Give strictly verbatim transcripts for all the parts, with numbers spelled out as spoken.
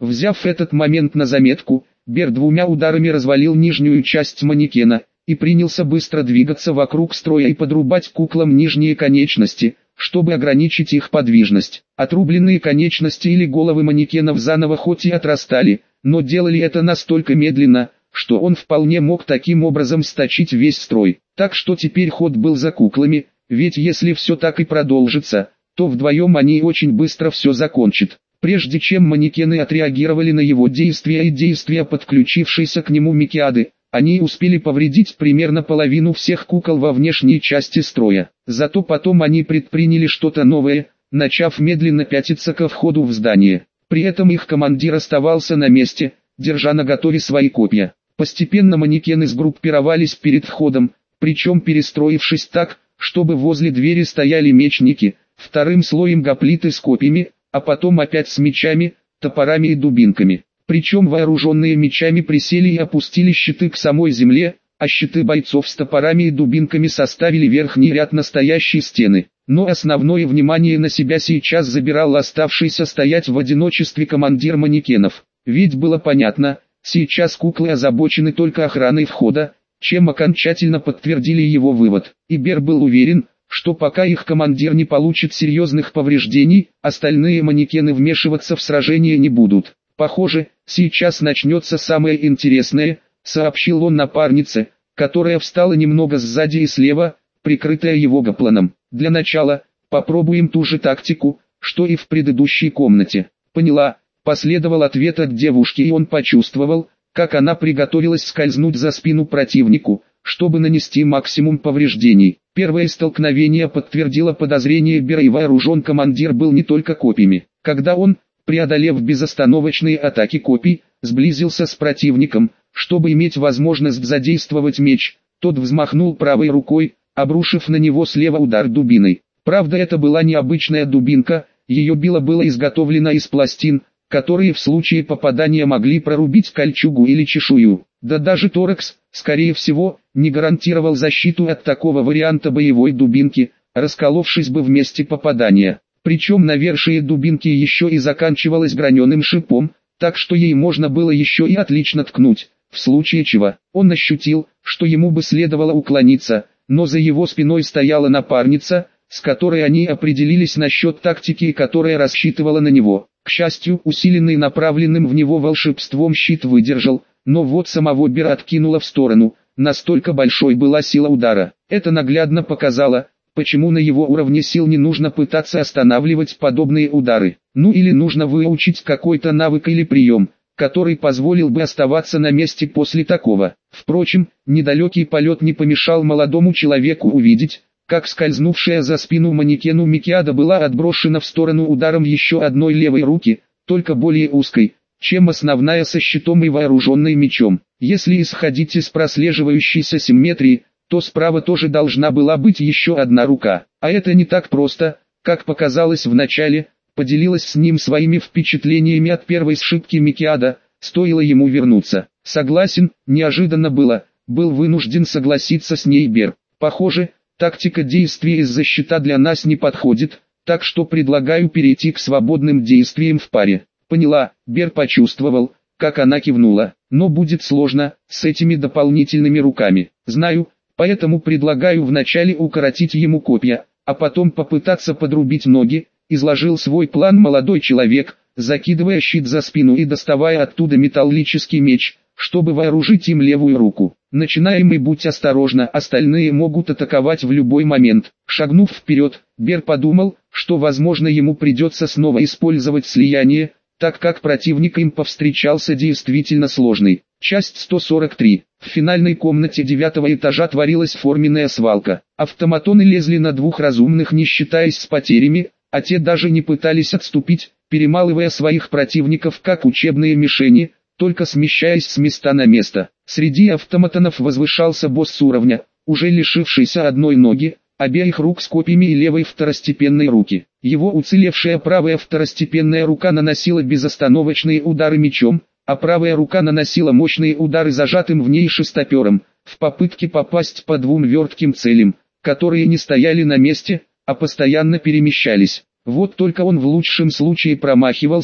Взяв этот момент на заметку, Бер двумя ударами развалил нижнюю часть манекена и принялся быстро двигаться вокруг строя и подрубать куклам нижние конечности, чтобы ограничить их подвижность. Отрубленные конечности или головы манекенов заново хоть и отрастали, но делали это настолько медленно, что он вполне мог таким образом сточить весь строй. Так что теперь ход был за куклами, ведь если все так и продолжится, то вдвоем они очень быстро все закончат. Прежде чем манекены отреагировали на его действия и действия подключившейся к нему Микиады, они успели повредить примерно половину всех кукол во внешней части строя. Зато потом они предприняли что-то новое, начав медленно пятиться ко входу в здание. При этом их командир оставался на месте, держа наготове свои копья. Постепенно манекены сгруппировались перед входом, причем перестроившись так, чтобы возле двери стояли мечники, вторым слоем гоплиты с копьями, а потом опять с мечами, топорами и дубинками. Причем вооруженные мечами присели и опустили щиты к самой земле, а щиты бойцов с топорами и дубинками составили верхний ряд настоящей стены. Но основное внимание на себя сейчас забирал оставшийся стоять в одиночестве командир манекенов. Ведь было понятно, сейчас куклы озабочены только охраной входа, чем окончательно подтвердили его вывод. И Бер был уверен, что пока их командир не получит серьезных повреждений, остальные манекены вмешиваться в сражение не будут. «Похоже, сейчас начнется самое интересное», — сообщил он напарнице, которая встала немного сзади и слева, прикрытая его гопланом. «Для начала, попробуем ту же тактику, что и в предыдущей комнате». «Поняла», — последовал ответ от девушки, и он почувствовал, как она приготовилась скользнуть за спину противнику, чтобы нанести максимум повреждений. Первое столкновение подтвердило подозрение Бера, и вооружен командир был не только копьями. Когда он, преодолев безостановочные атаки копий, сблизился с противником, чтобы иметь возможность задействовать меч, тот взмахнул правой рукой, обрушив на него слева удар дубиной. Правда, это была необычная дубинка, ее било было изготовлено из пластин, которые в случае попадания могли прорубить кольчугу или чешую. Да даже торакс, скорее всего, не гарантировал защиту от такого варианта боевой дубинки, расколовшись бы в месте попадания. Причем навершие дубинки еще и заканчивалось граненым шипом, так что ей можно было еще и отлично ткнуть, в случае чего. Он ощутил, что ему бы следовало уклониться, но за его спиной стояла напарница, с которой они определились насчет тактики и которая рассчитывала на него. К счастью, усиленный направленным в него волшебством щит выдержал, но вот самого Бера откинуло в сторону, настолько большой была сила удара. Это наглядно показало, почему на его уровне сил не нужно пытаться останавливать подобные удары. Ну или нужно выучить какой-то навык или прием, который позволил бы оставаться на месте после такого. Впрочем, недалекий полет не помешал молодому человеку увидеть, как скользнувшая за спину манекену Микиада была отброшена в сторону ударом еще одной левой руки, только более узкой, чем основная со щитом и вооруженной мечом. Если исходить из прослеживающейся симметрии, то справа тоже должна была быть еще одна рука. А это не так просто, как показалось в начале, поделилась с ним своими впечатлениями от первой сшибки Микиада, стоило ему вернуться. Согласен, неожиданно было, был вынужден согласиться с ней Бер. Похоже, тактика действия из-за щита для нас не подходит, так что предлагаю перейти к свободным действиям в паре. Поняла, Бер почувствовал, как она кивнула, но будет сложно, с этими дополнительными руками. Знаю, поэтому предлагаю вначале укоротить ему копья, а потом попытаться подрубить ноги, изложил свой план молодой человек, закидывая щит за спину и доставая оттуда металлический меч, чтобы вооружить им левую руку. Начинаем и будь осторожна, остальные могут атаковать в любой момент. Шагнув вперед, Бер подумал, что возможно ему придется снова использовать слияние, так как противник им повстречался действительно сложный. Часть сто сорок три. В финальной комнате девятого этажа творилась форменная свалка. Автоматоны лезли на двух разумных, не считаясь с потерями, а те даже не пытались отступить, перемалывая своих противников как учебные мишени, только смещаясь с места на место. Среди автоматонов возвышался босс уровня, уже лишившийся одной ноги, обеих рук с копьями и левой второстепенной руки. Его уцелевшая правая второстепенная рука наносила безостановочные удары мечом, а правая рука наносила мощные удары зажатым в ней шестопером, в попытке попасть по двум вертким целям, которые не стояли на месте, а постоянно перемещались. Вот только он в лучшем случае промахивался,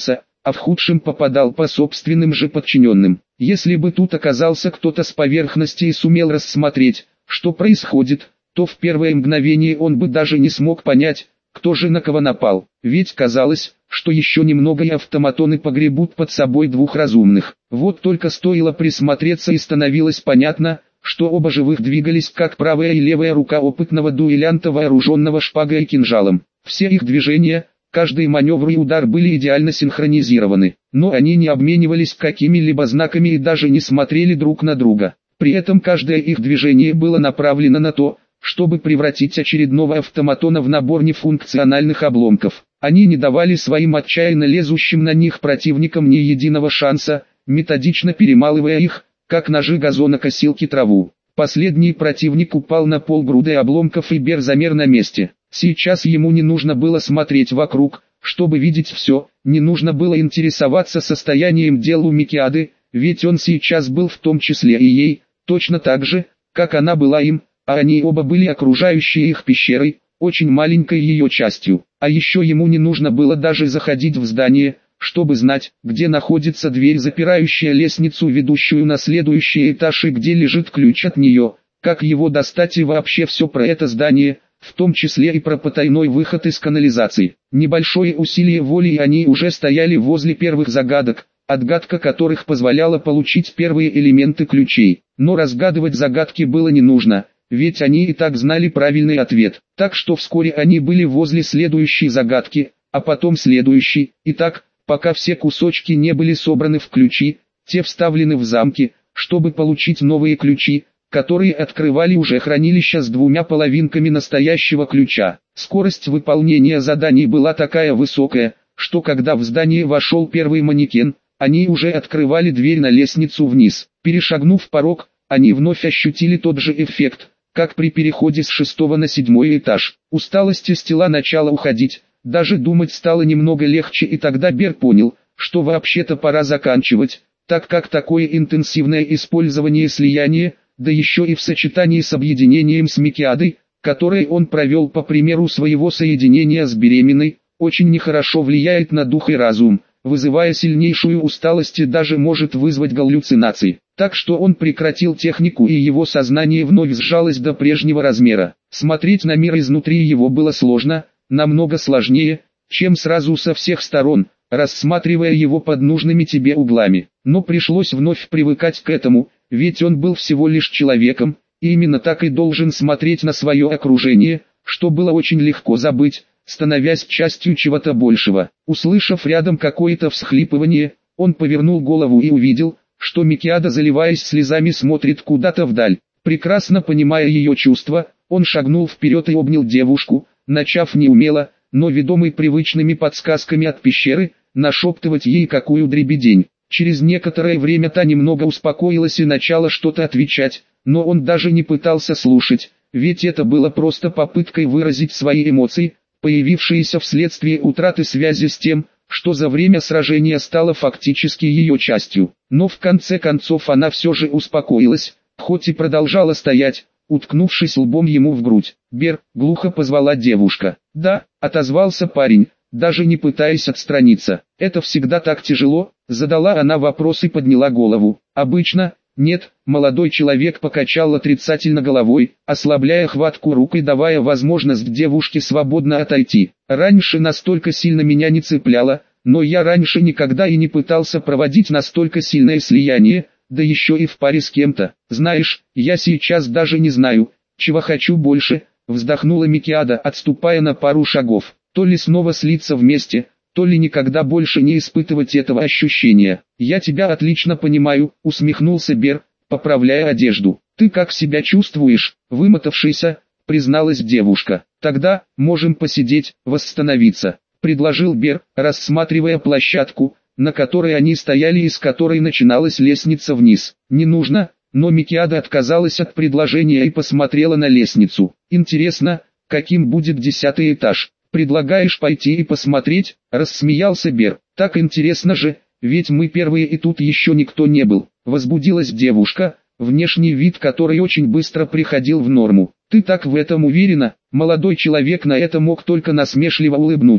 а в худшем попадал по собственным же подчиненным. Если бы тут оказался кто-то с поверхности и сумел рассмотреть, что происходит, то в первое мгновение он бы даже не смог понять, кто же на кого напал. Ведь казалось, что еще немного и автоматоны погребут под собой двух разумных. Вот только стоило присмотреться и становилось понятно, что оба живых двигались как правая и левая рука опытного дуэлянта, вооруженного шпагой и кинжалом. Все их движения, каждый маневр и удар были идеально синхронизированы, но они не обменивались какими-либо знаками и даже не смотрели друг на друга. При этом каждое их движение было направлено на то, чтобы превратить очередного автоматона в набор нефункциональных обломков. Они не давали своим отчаянно лезущим на них противникам ни единого шанса, методично перемалывая их, как ножи газонокосилки траву. Последний противник упал на пол грудой обломков, и Бер замер на месте. Сейчас ему не нужно было смотреть вокруг, чтобы видеть все, не нужно было интересоваться состоянием дел у Микиады, ведь он сейчас был в том числе и ей, точно так же, как она была им, а они оба были окружающей их пещерой, очень маленькой ее частью. А еще ему не нужно было даже заходить в здание, чтобы знать, где находится дверь, запирающая лестницу, ведущую на следующий этаж, и где лежит ключ от нее, как его достать и вообще все про это здание, в том числе и про потайной выход из канализации. Небольшое усилие воли, и они уже стояли возле первых загадок, отгадка которых позволяла получить первые элементы ключей. Но разгадывать загадки было не нужно, ведь они и так знали правильный ответ. Так что вскоре они были возле следующей загадки, а потом следующей, и так, пока все кусочки не были собраны в ключи, те вставлены в замки, чтобы получить новые ключи, которые открывали уже хранилища с двумя половинками настоящего ключа. Скорость выполнения заданий была такая высокая, что когда в здание вошел первый манекен, они уже открывали дверь на лестницу вниз. Перешагнув порог, они вновь ощутили тот же эффект, как при переходе с шестого на седьмой этаж. Усталость из тела начала уходить, даже думать стало немного легче, и тогда Бер понял, что вообще-то пора заканчивать, так как такое интенсивное использование слияния, да еще и в сочетании с объединением с Микиадой, которое он провел по примеру своего соединения с беременной, очень нехорошо влияет на дух и разум, вызывая сильнейшую усталость и даже может вызвать галлюцинации. Так что он прекратил технику, и его сознание вновь сжалось до прежнего размера. Смотреть на мир изнутри его было сложно, намного сложнее, чем сразу со всех сторон, рассматривая его под нужными тебе углами. Но пришлось вновь привыкать к этому, ведь он был всего лишь человеком, и именно так и должен смотреть на свое окружение, что было очень легко забыть, становясь частью чего-то большего. Услышав рядом какое-то всхлипывание, он повернул голову и увидел, что Микиада, заливаясь слезами, смотрит куда-то вдаль. Прекрасно понимая ее чувства, он шагнул вперед и обнял девушку, начав неумело, но ведомый привычными подсказками от пещеры, нашептывать ей какую дребедень. Через некоторое время та немного успокоилась и начала что-то отвечать, но он даже не пытался слушать, ведь это было просто попыткой выразить свои эмоции, появившиеся вследствие утраты связи с тем, что за время сражения стало фактически ее частью. Но в конце концов она все же успокоилась, хоть и продолжала стоять, уткнувшись лбом ему в грудь. «Бер», — глухо позвала девушка. «Да», — отозвался парень, даже не пытаясь отстраниться. «Это всегда так тяжело?» — задала она вопрос и подняла голову. «Обычно, нет», — молодой человек покачал отрицательно головой, ослабляя хватку рук и давая возможность девушке свободно отойти. «Раньше настолько сильно меня не цепляло, но я раньше никогда и не пытался проводить настолько сильное слияние, да еще и в паре с кем-то. Знаешь, я сейчас даже не знаю, чего хочу больше», — вздохнула Микиада, отступая на пару шагов. «То ли снова слиться вместе, то ли никогда больше не испытывать этого ощущения». «Я тебя отлично понимаю», — усмехнулся Бер, поправляя одежду. «Ты как себя чувствуешь?» «Вымотавшийся», — призналась девушка. «Тогда, можем посидеть, восстановиться», — предложил Бер, рассматривая площадку, на которой они стояли и с которой начиналась лестница вниз. «Не нужно», но Микиада отказалась от предложения и посмотрела на лестницу. «Интересно, каким будет десятый этаж? Предлагаешь пойти и посмотреть?» — рассмеялся Бер. «Так интересно же, ведь мы первые и тут еще никто не был». Возбудилась девушка, внешний вид которой очень быстро приходил в норму. «Ты так в этом уверена?» Молодой человек на это мог только насмешливо улыбнуться,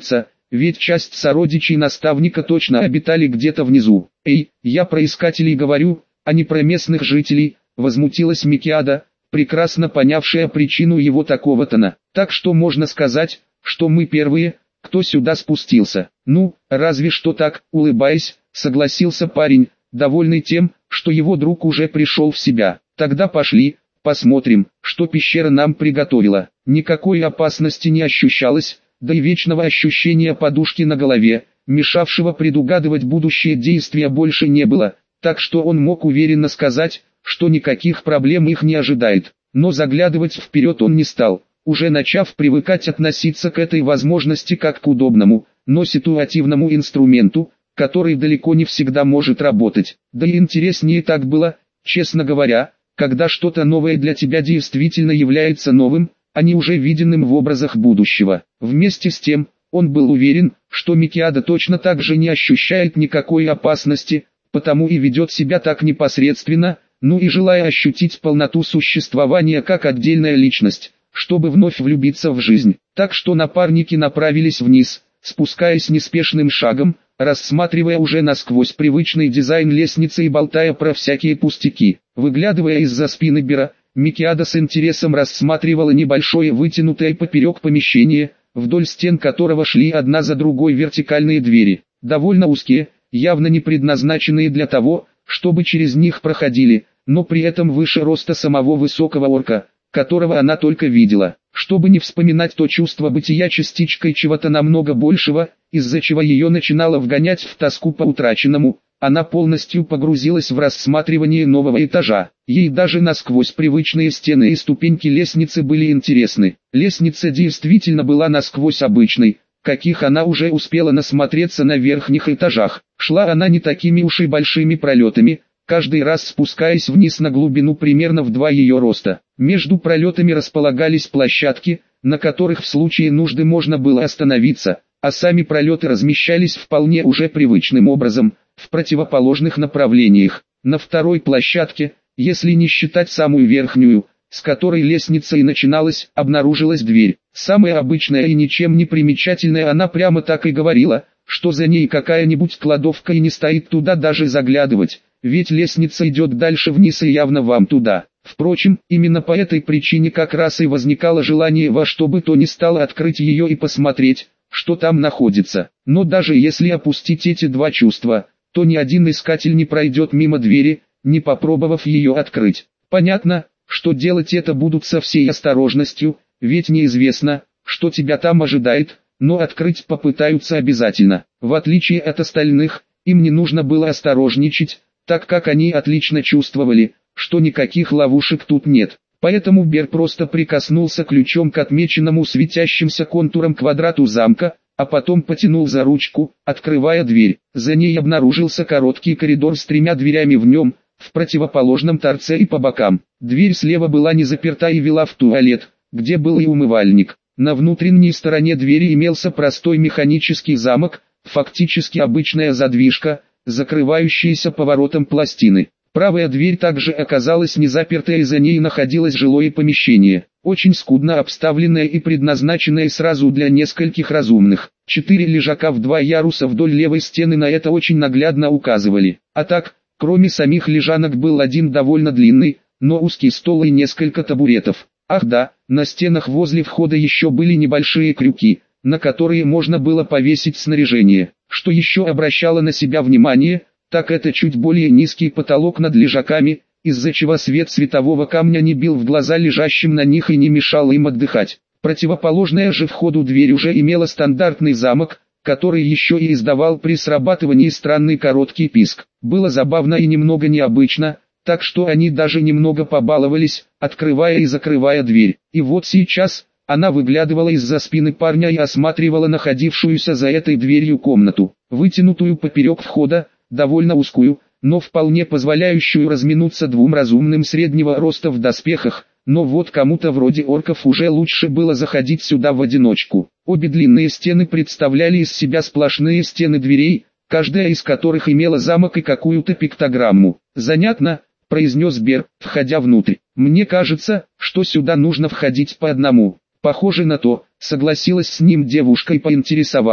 ведь часть сородичей наставника точно обитали где-то внизу. «Эй, я про искателей говорю, а не про местных жителей», — возмутилась Микиада, прекрасно понявшая причину его такого тона. «Так что можно сказать, что мы первые, кто сюда спустился». «Ну, разве что так», — улыбаясь, согласился парень, довольный тем, что его друг уже пришел в себя. «Тогда пошли, посмотрим, что пещера нам приготовила». Никакой опасности не ощущалось, да и вечного ощущения подушки на голове, мешавшего предугадывать будущее действия, больше не было, так что он мог уверенно сказать, что никаких проблем их не ожидает. Но заглядывать вперед он не стал, уже начав привыкать относиться к этой возможности как к удобному, но ситуативному инструменту, который далеко не всегда может работать. Да и интереснее так было, честно говоря, когда что-то новое для тебя действительно является новым, а не уже виденным в образах будущего. Вместе с тем, он был уверен, что Микиада точно так же не ощущает никакой опасности, потому и ведет себя так непосредственно, ну и желая ощутить полноту существования как отдельная личность, чтобы вновь влюбиться в жизнь. Так что напарники направились вниз, спускаясь неспешным шагом, рассматривая уже насквозь привычный дизайн лестницы и болтая про всякие пустяки. Выглядывая из-за спины Бера, Микиада с интересом рассматривала небольшое вытянутое поперек помещение, вдоль стен которого шли одна за другой вертикальные двери, довольно узкие, явно не предназначенные для того, чтобы через них проходили, но при этом выше роста самого высокого орка, которого она только видела. Чтобы не вспоминать то чувство бытия частичкой чего-то намного большего, из-за чего ее начинало вгонять в тоску по утраченному, она полностью погрузилась в рассматривание нового этажа. Ей даже насквозь привычные стены и ступеньки лестницы были интересны. Лестница действительно была насквозь обычной, каких она уже успела насмотреться на верхних этажах. Шла она не такими уж и большими пролетами, каждый раз спускаясь вниз на глубину примерно в два ее роста. Между пролетами располагались площадки, на которых в случае нужды можно было остановиться, а сами пролеты размещались вполне уже привычным образом, в противоположных направлениях. На второй площадке, если не считать самую верхнюю, с которой лестница и начиналась, обнаружилась дверь. Самая обычная и ничем не примечательная, она прямо так и говорила, что за ней какая-нибудь кладовка и не стоит туда даже заглядывать, ведь лестница идет дальше вниз и явно вам туда. Впрочем, именно по этой причине как раз и возникало желание во что бы то ни стало открыть ее и посмотреть, что там находится. Но даже если опустить эти два чувства, то ни один искатель не пройдет мимо двери, не попробовав ее открыть. Понятно, что делать это будут со всей осторожностью, ведь неизвестно, что тебя там ожидает, но открыть попытаются обязательно. В отличие от остальных, им не нужно было осторожничать, так как они отлично чувствовали, что никаких ловушек тут нет. Поэтому Бер просто прикоснулся ключом к отмеченному светящимся контуром квадрату замка, а потом потянул за ручку, открывая дверь. За ней обнаружился короткий коридор с тремя дверями в нем, в противоположном торце и по бокам. Дверь слева была не заперта и вела в туалет, где был и умывальник. На внутренней стороне двери имелся простой механический замок, фактически обычная задвижка, закрывающаяся поворотом пластины. Правая дверь также оказалась не заперта, и за ней находилось жилое помещение, очень скудно обставленное и предназначенное сразу для нескольких разумных. Четыре лежака в два яруса вдоль левой стены на это очень наглядно указывали. А так, кроме самих лежанок был один довольно длинный, но узкий стол и несколько табуретов. Ах да, на стенах возле входа еще были небольшие крюки, на которые можно было повесить снаряжение. Что еще обращало на себя внимание, так это чуть более низкий потолок над лежаками, из-за чего свет светового камня не бил в глаза лежащим на них и не мешал им отдыхать. Противоположная же входу дверь уже имела стандартный замок, который еще и издавал при срабатывании странный короткий писк. Было забавно и немного необычно, так что они даже немного побаловались, открывая и закрывая дверь. И вот сейчас она выглядывала из-за спины парня и осматривала находившуюся за этой дверью комнату, вытянутую поперек входа, довольно узкую, но вполне позволяющую разминуться двум разумным среднего роста в доспехах, но вот кому-то вроде орков уже лучше было заходить сюда в одиночку. Обе длинные стены представляли из себя сплошные стены дверей, каждая из которых имела замок и какую-то пиктограмму. «Занятно», — произнес Бер, входя внутрь. «Мне кажется, что сюда нужно входить по одному». «Похоже на то», — согласилась с ним девушка и поинтересовалась.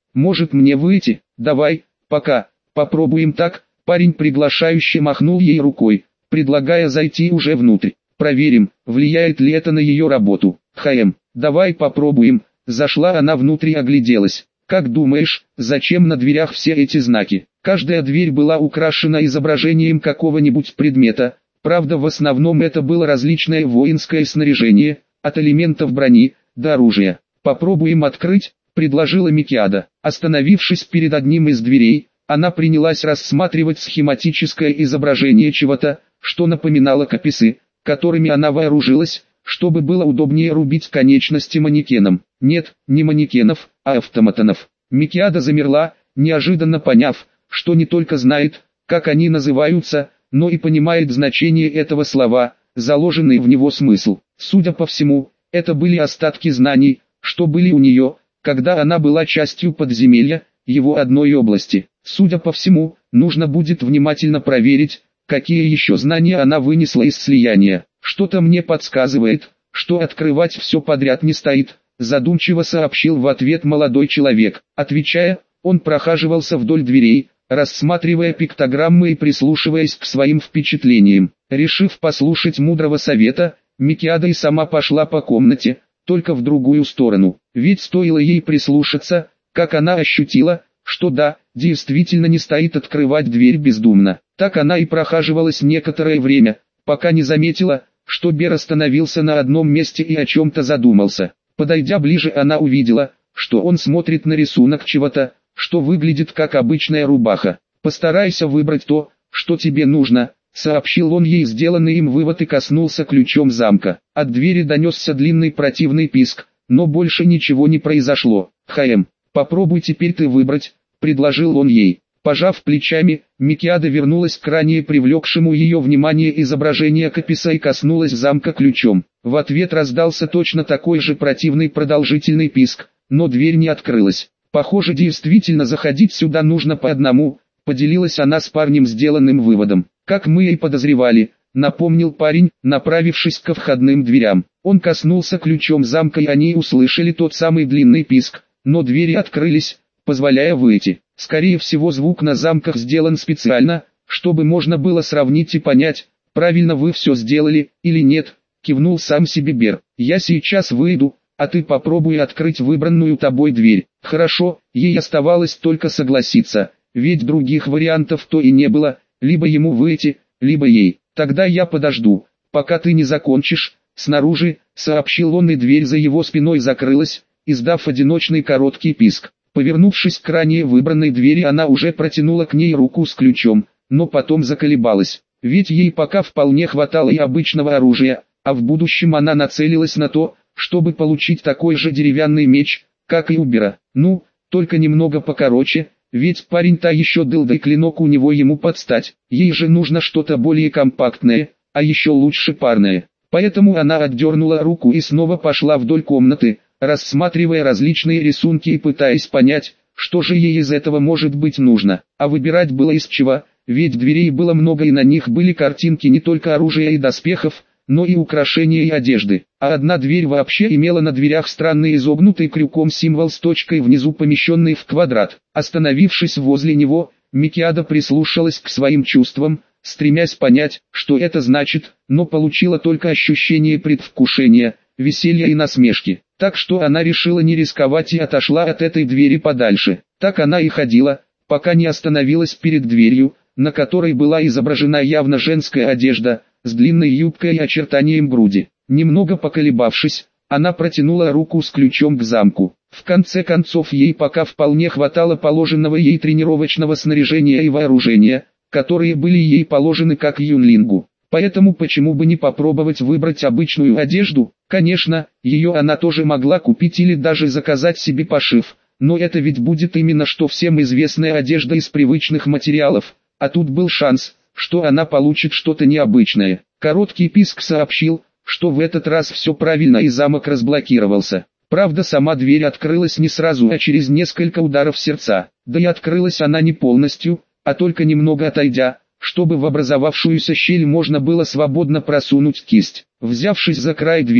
Может мне выйти? Давай, пока, попробуем так. Парень приглашающе махнул ей рукой, предлагая зайти уже внутрь. Проверим, влияет ли это на ее работу. Хм, давай попробуем. Зашла она внутрь и огляделась. Как думаешь, зачем на дверях все эти знаки? Каждая дверь была украшена изображением какого-нибудь предмета. Правда, в основном это было различное воинское снаряжение, от элементов брони до оружия. Попробуем открыть, предложила Микиада. Остановившись перед одним из дверей, она принялась рассматривать схематическое изображение чего-то, что напоминало каписы, которыми она вооружилась, чтобы было удобнее рубить конечности манекенам. Нет, не манекенов, а автоматонов. Микиада замерла, неожиданно поняв, что не только знает, как они называются, но и понимает значение этого слова, заложенный в него смысл. Судя по всему, это были остатки знаний, что были у нее, когда она была частью подземелья, его одной области. Судя по всему, нужно будет внимательно проверить, какие еще знания она вынесла из слияния. Что-то мне подсказывает, что открывать все подряд не стоит, задумчиво сообщил в ответ молодой человек. Отвечая, он прохаживался вдоль дверей, рассматривая пиктограммы и прислушиваясь к своим впечатлениям. Решив послушать мудрого совета, Микиада и сама пошла по комнате, только в другую сторону. Ведь стоило ей прислушаться, как она ощутила, что да, действительно не стоит открывать дверь бездумно. Так она и прохаживалась некоторое время, пока не заметила, что Бер остановился на одном месте и о чем-то задумался. Подойдя ближе, она увидела, что он смотрит на рисунок чего-то, что выглядит как обычная рубаха. «Постарайся выбрать то, что тебе нужно», — сообщил он ей сделанный им вывод и коснулся ключом замка. От двери донесся длинный противный писк, но больше ничего не произошло. «Хм, попробуй теперь ты выбрать», — предложил он ей. Пожав плечами, Микиада вернулась к ранее привлекшему ее внимание изображению каписа и коснулась замка ключом. В ответ раздался точно такой же противный продолжительный писк, но дверь не открылась. «Похоже, действительно заходить сюда нужно по одному», — поделилась она с парнем сделанным выводом. «Как мы и подозревали», — напомнил парень, направившись ко входным дверям. Он коснулся ключом замка и они услышали тот самый длинный писк, но двери открылись, позволяя выйти. Скорее всего, звук на замках сделан специально, чтобы можно было сравнить и понять, правильно вы все сделали или нет, кивнул сам себе Бер. «Я сейчас выйду, а ты попробуй открыть выбранную тобой дверь». Хорошо, ей оставалось только согласиться, ведь других вариантов то и не было, либо ему выйти, либо ей. «Тогда я подожду, пока ты не закончишь». Снаружи, сообщил он, и дверь за его спиной закрылась, издав одиночный короткий писк. Повернувшись к ранее выбранной двери, она уже протянула к ней руку с ключом, но потом заколебалась, ведь ей пока вполне хватало и обычного оружия, а в будущем она нацелилась на то, чтобы получить такой же деревянный меч, как и у Бера. Ну, только немного покороче, ведь парень-то еще дылда и клинок у него ему подстать. Ей же нужно что-то более компактное, а еще лучше парное. Поэтому она отдернула руку и снова пошла вдоль комнаты, рассматривая различные рисунки и пытаясь понять, что же ей из этого может быть нужно. А выбирать было из чего, ведь дверей было много и на них были картинки не только оружия и доспехов, но и украшения и одежды. А одна дверь вообще имела на дверях странный изогнутый крюком символ с точкой внизу, помещенный в квадрат. Остановившись возле него, Микиада прислушалась к своим чувствам, стремясь понять, что это значит, но получила только ощущение предвкушения, веселья и насмешки. Так что она решила не рисковать и отошла от этой двери подальше. Так она и ходила, пока не остановилась перед дверью, на которой была изображена явно женская одежда, с длинной юбкой и очертанием груди. Немного поколебавшись, она протянула руку с ключом к замку. В конце концов, ей пока вполне хватало положенного ей тренировочного снаряжения и вооружения, которые были ей положены как юнлингу. Поэтому почему бы не попробовать выбрать обычную одежду? Конечно, ее она тоже могла купить или даже заказать себе пошив, но это ведь будет именно что всем известная одежда из привычных материалов, а тут был шанс, что она получит что-то необычное. Короткий писк сообщил, что в этот раз все правильно и замок разблокировался. Правда, сама дверь открылась не сразу, а через несколько ударов сердца. Да и открылась она не полностью, а только немного отойдя, чтобы в образовавшуюся щель можно было свободно просунуть кисть. Взявшись за край двери,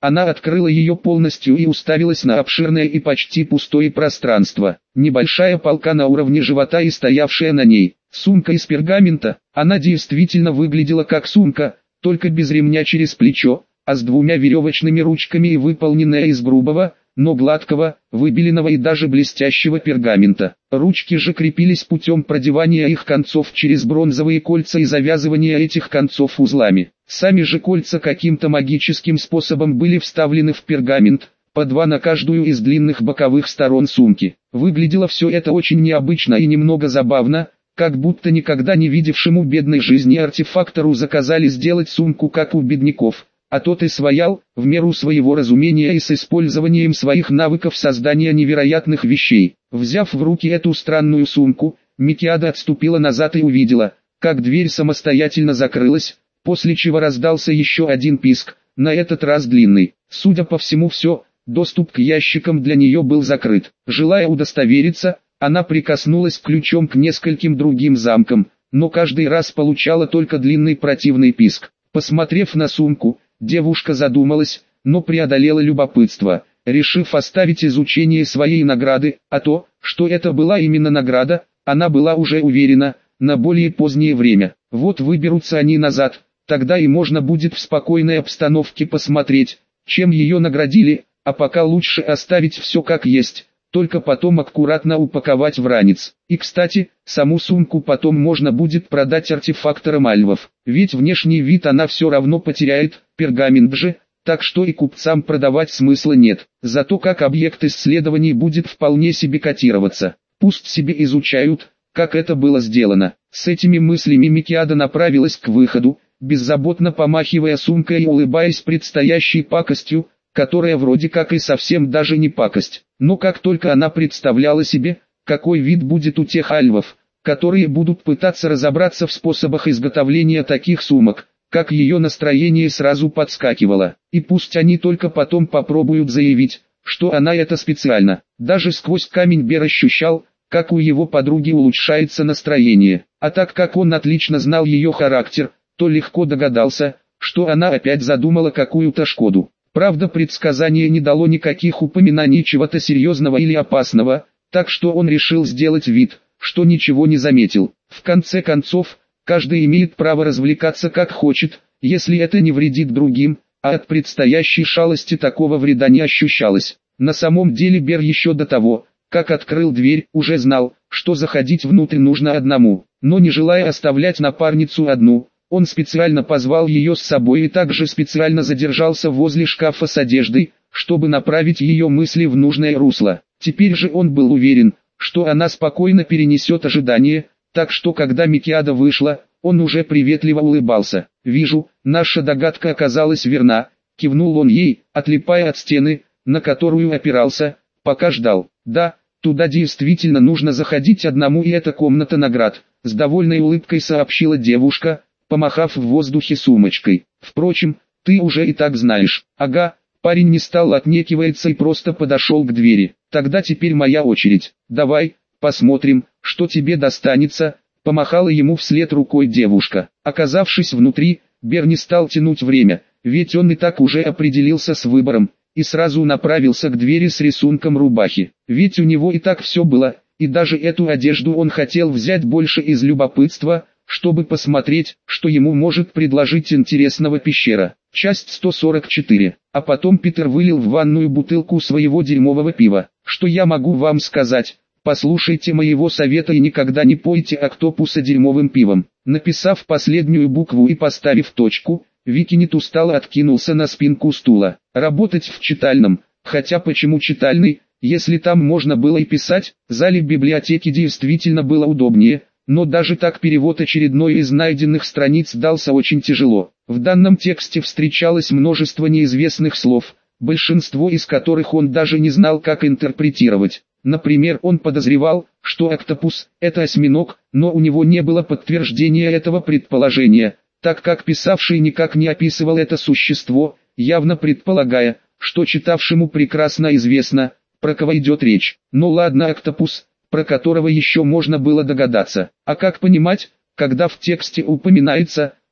Она открыла ее полностью и уставилась на обширное и почти пустое пространство. Небольшая полка на уровне живота и стоявшая на ней сумка из пергамента. Она действительно выглядела как сумка, только без ремня через плечо, а с двумя веревочными ручками и выполненная из грубого, но гладкого, выбеленного и даже блестящего пергамента. Ручки же крепились путем продевания их концов через бронзовые кольца и завязывания этих концов узлами. Сами же кольца каким-то магическим способом были вставлены в пергамент, по два на каждую из длинных боковых сторон сумки. Выглядело все это очень необычно и немного забавно, как будто никогда не видевшему бедной жизни артефактору заказали сделать сумку как у бедняков, а тот и своял, в меру своего разумения и с использованием своих навыков создания невероятных вещей. Взяв в руки эту странную сумку, Микиада отступила назад и увидела, как дверь самостоятельно закрылась, после чего раздался еще один писк, на этот раз длинный. Судя по всему все, доступ к ящикам для нее был закрыт. Желая удостовериться, она прикоснулась ключом к нескольким другим замкам, но каждый раз получала только длинный противный писк. Посмотрев на сумку, девушка задумалась, но преодолела любопытство, решив оставить изучение своей награды, а то, что это была именно награда, она была уже уверена, на более позднее время. Вот выберутся они назад, тогда и можно будет в спокойной обстановке посмотреть, чем ее наградили, а пока лучше оставить все как есть, только потом аккуратно упаковать в ранец. И кстати, саму сумку потом можно будет продать артефакторам альвов, ведь внешний вид она все равно потеряет, пергамент же, так что и купцам продавать смысла нет. Зато как объект исследований будет вполне себе котироваться. Пусть себе изучают, как это было сделано. С этими мыслями Микиада направилась к выходу, беззаботно помахивая сумкой и улыбаясь предстоящей пакостью, которая вроде как и совсем даже не пакость. Но как только она представляла себе, какой вид будет у тех альвов, которые будут пытаться разобраться в способах изготовления таких сумок, как ее настроение сразу подскакивало. И пусть они только потом попробуют заявить, что она это специально. Даже сквозь камень Бер ощущал, как у его подруги улучшается настроение. А так как он отлично знал ее характер, то легко догадался, что она опять задумала какую-то шкоду. Правда, предсказание не дало никаких упоминаний чего-то серьезного или опасного, так что он решил сделать вид, что ничего не заметил. В конце концов, каждый имеет право развлекаться как хочет, если это не вредит другим, а от предстоящей шалости такого вреда не ощущалось. На самом деле Бер еще до того, как открыл дверь, уже знал, что заходить внутрь нужно одному, но не желая оставлять напарницу одну, он специально позвал ее с собой и также специально задержался возле шкафа с одеждой, чтобы направить ее мысли в нужное русло. Теперь же он был уверен, что она спокойно перенесет ожидание, так что когда Микиада вышла, он уже приветливо улыбался. «Вижу, наша догадка оказалась верна», — кивнул он ей, отлипая от стены, на которую опирался, пока ждал. «Да, туда действительно нужно заходить одному, и это комната наград», — с довольной улыбкой сообщила девушка, помахав в воздухе сумочкой. «Впрочем, ты уже и так знаешь». «Ага». Парень не стал отнекиваться и просто подошел к двери. «Тогда теперь моя очередь. Давай, посмотрим, что тебе достанется», — помахала ему вслед рукой девушка. Оказавшись внутри, Бер не стал тянуть время, ведь он и так уже определился с выбором, и сразу направился к двери с рисунком рубахи. Ведь у него и так все было, и даже эту одежду он хотел взять больше из любопытства, чтобы посмотреть, что ему может предложить интересного пещера. Часть сто сорок четыре. А потом Питер вылил в ванную бутылку своего дерьмового пива. Что я могу вам сказать? Послушайте моего совета и никогда не пойте октопуса дерьмовым пивом. Написав последнюю букву и поставив точку, Викинит устало откинулся на спинку стула. Работать в читальном, хотя почему читальный, если там можно было и писать, в зале библиотеки действительно было удобнее. Но даже так перевод очередной из найденных страниц дался очень тяжело. В данном тексте встречалось множество неизвестных слов, большинство из которых он даже не знал, как интерпретировать. Например, он подозревал, что октопус – это осьминог, но у него не было подтверждения этого предположения, так как писавший никак не описывал это существо, явно предполагая, что читавшему прекрасно известно, про кого идет речь. Ну ладно, октопус, про которого еще можно было догадаться. А как понимать, когда в тексте упоминается,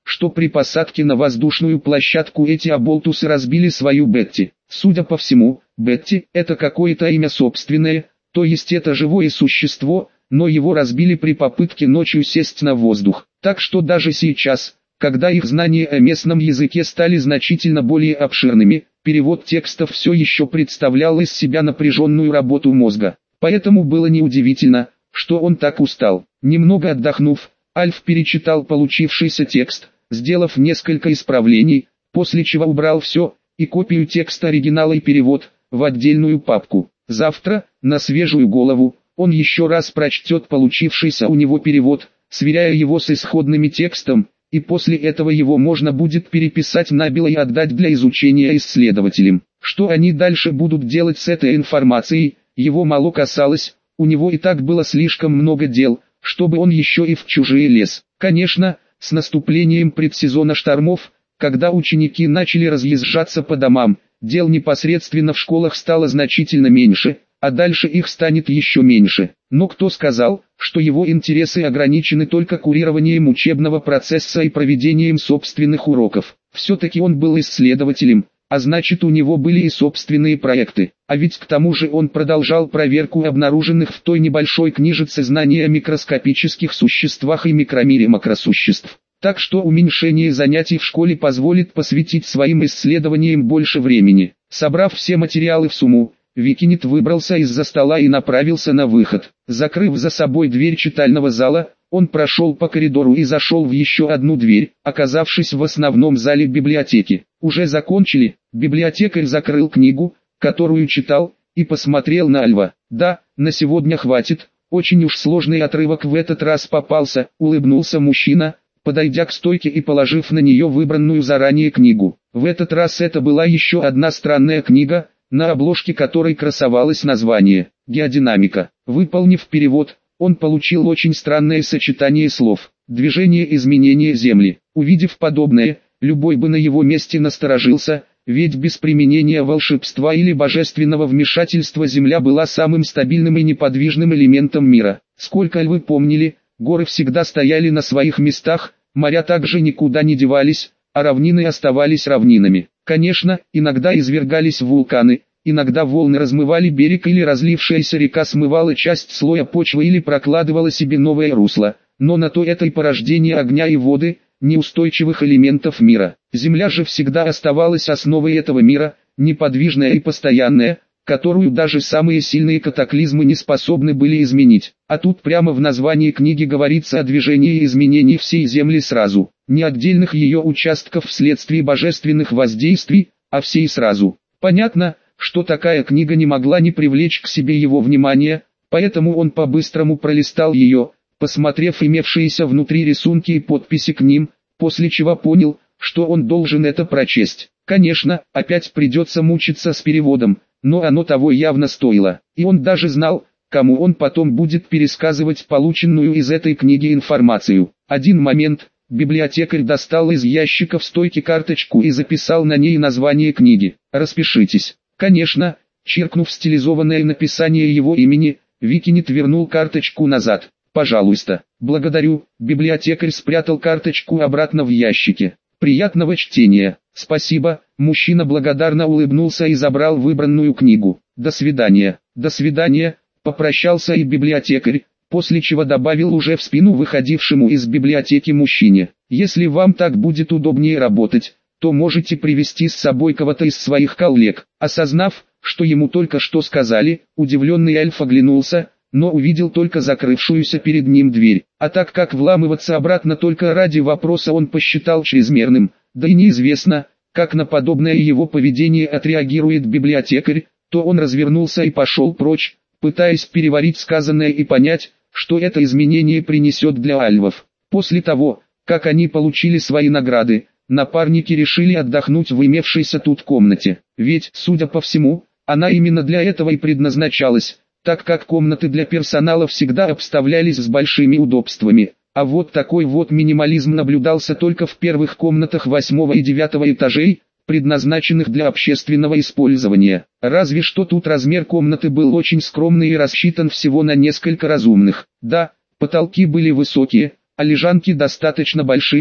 что при посадке на воздушную площадку эти оболтусы разбили свою Бетти. Судя по всему, Бетти – это какое-то имя собственное, то есть это живое существо, но его разбили при попытке ночью сесть на воздух. Так что даже сейчас, когда их знания о местном языке стали значительно более обширными, перевод текстов все еще представлял из себя напряженную работу мозга. Поэтому было неудивительно, что он так устал. Немного отдохнув, Альф перечитал получившийся текст, сделав несколько исправлений, после чего убрал все, и копию текста оригинала и перевод, в отдельную папку. Завтра, на свежую голову, он еще раз прочтет получившийся у него перевод, сверяя его с исходными текстом, и после этого его можно будет переписать набело и отдать для изучения исследователям. Что они дальше будут делать с этой информацией, его мало касалось, у него и так было слишком много дел, чтобы он еще и в чужие лез. Конечно, с наступлением предсезона штормов, когда ученики начали разъезжаться по домам, дел непосредственно в школах стало значительно меньше, а дальше их станет еще меньше. Но кто сказал, что его интересы ограничены только курированием учебного процесса и проведением собственных уроков? Все-таки он был исследователем, а значит у него были и собственные проекты. А ведь к тому же он продолжал проверку обнаруженных в той небольшой книжице знаний о микроскопических существах и микромире макросуществ. Так что уменьшение занятий в школе позволит посвятить своим исследованиям больше времени. Собрав все материалы в сумму, Викинит выбрался из-за стола и направился на выход. Закрыв за собой дверь читального зала, он прошел по коридору и зашел в еще одну дверь, оказавшись в основном зале библиотеки. Уже закончили, библиотекарь закрыл книгу, которую читал, и посмотрел на Альва. Да, на сегодня хватит, очень уж сложный отрывок в этот раз попался, улыбнулся мужчина, подойдя к стойке и положив на нее выбранную заранее книгу. В этот раз это была еще одна странная книга, на обложке которой красовалось название «Геодинамика». Выполнив перевод, он получил очень странное сочетание слов «движение изменения Земли». Увидев подобное, любой бы на его месте насторожился, ведь без применения волшебства или божественного вмешательства Земля была самым стабильным и неподвижным элементом мира. Сколько львы помнили, горы всегда стояли на своих местах, моря также никуда не девались, а равнины оставались равнинами. Конечно, иногда извергались вулканы, иногда волны размывали берег или разлившаяся река смывала часть слоя почвы или прокладывала себе новое русло, но на то это и порождение огня и воды, неустойчивых элементов мира. Земля же всегда оставалась основой этого мира, неподвижная и постоянная, которую даже самые сильные катаклизмы не способны были изменить. А тут прямо в названии книги говорится о движении и изменении всей Земли сразу, не отдельных ее участков вследствие божественных воздействий, а всей сразу. Понятно, что такая книга не могла не привлечь к себе его внимания, поэтому он по-быстрому пролистал ее, посмотрев имевшиеся внутри рисунки и подписи к ним, после чего понял, что он должен это прочесть. Конечно, опять придется мучиться с переводом, но оно того явно стоило, и он даже знал, кому он потом будет пересказывать полученную из этой книги информацию. Один момент, библиотекарь достал из ящика в стойке карточку и записал на ней название книги. «Распишитесь». Конечно, чиркнув стилизованное написание его имени, Викинит вернул карточку назад. «Пожалуйста». «Благодарю». Библиотекарь спрятал карточку обратно в ящике. «Приятного чтения». «Спасибо». Мужчина благодарно улыбнулся и забрал выбранную книгу. «До свидания». «До свидания», попрощался и библиотекарь, после чего добавил уже в спину выходившему из библиотеки мужчине: «Если вам так будет удобнее работать, то можете привести с собой кого-то из своих коллег». Осознав, что ему только что сказали, удивленный Альф оглянулся, но увидел только закрывшуюся перед ним дверь. А так как вламываться обратно только ради вопроса он посчитал чрезмерным, да и неизвестно, как на подобное его поведение отреагирует библиотекарь, то он развернулся и пошел прочь, пытаясь переварить сказанное и понять, что это изменение принесет для альвов. После того, как они получили свои награды, напарники решили отдохнуть в имевшейся тут комнате. Ведь, судя по всему, она именно для этого и предназначалась, так как комнаты для персонала всегда обставлялись с большими удобствами. А вот такой вот минимализм наблюдался только в первых комнатах восьмого и девятого этажей, предназначенных для общественного использования. Разве что тут размер комнаты был очень скромный и рассчитан всего на несколько разумных. Да, потолки были высокие, а лежанки достаточно большими,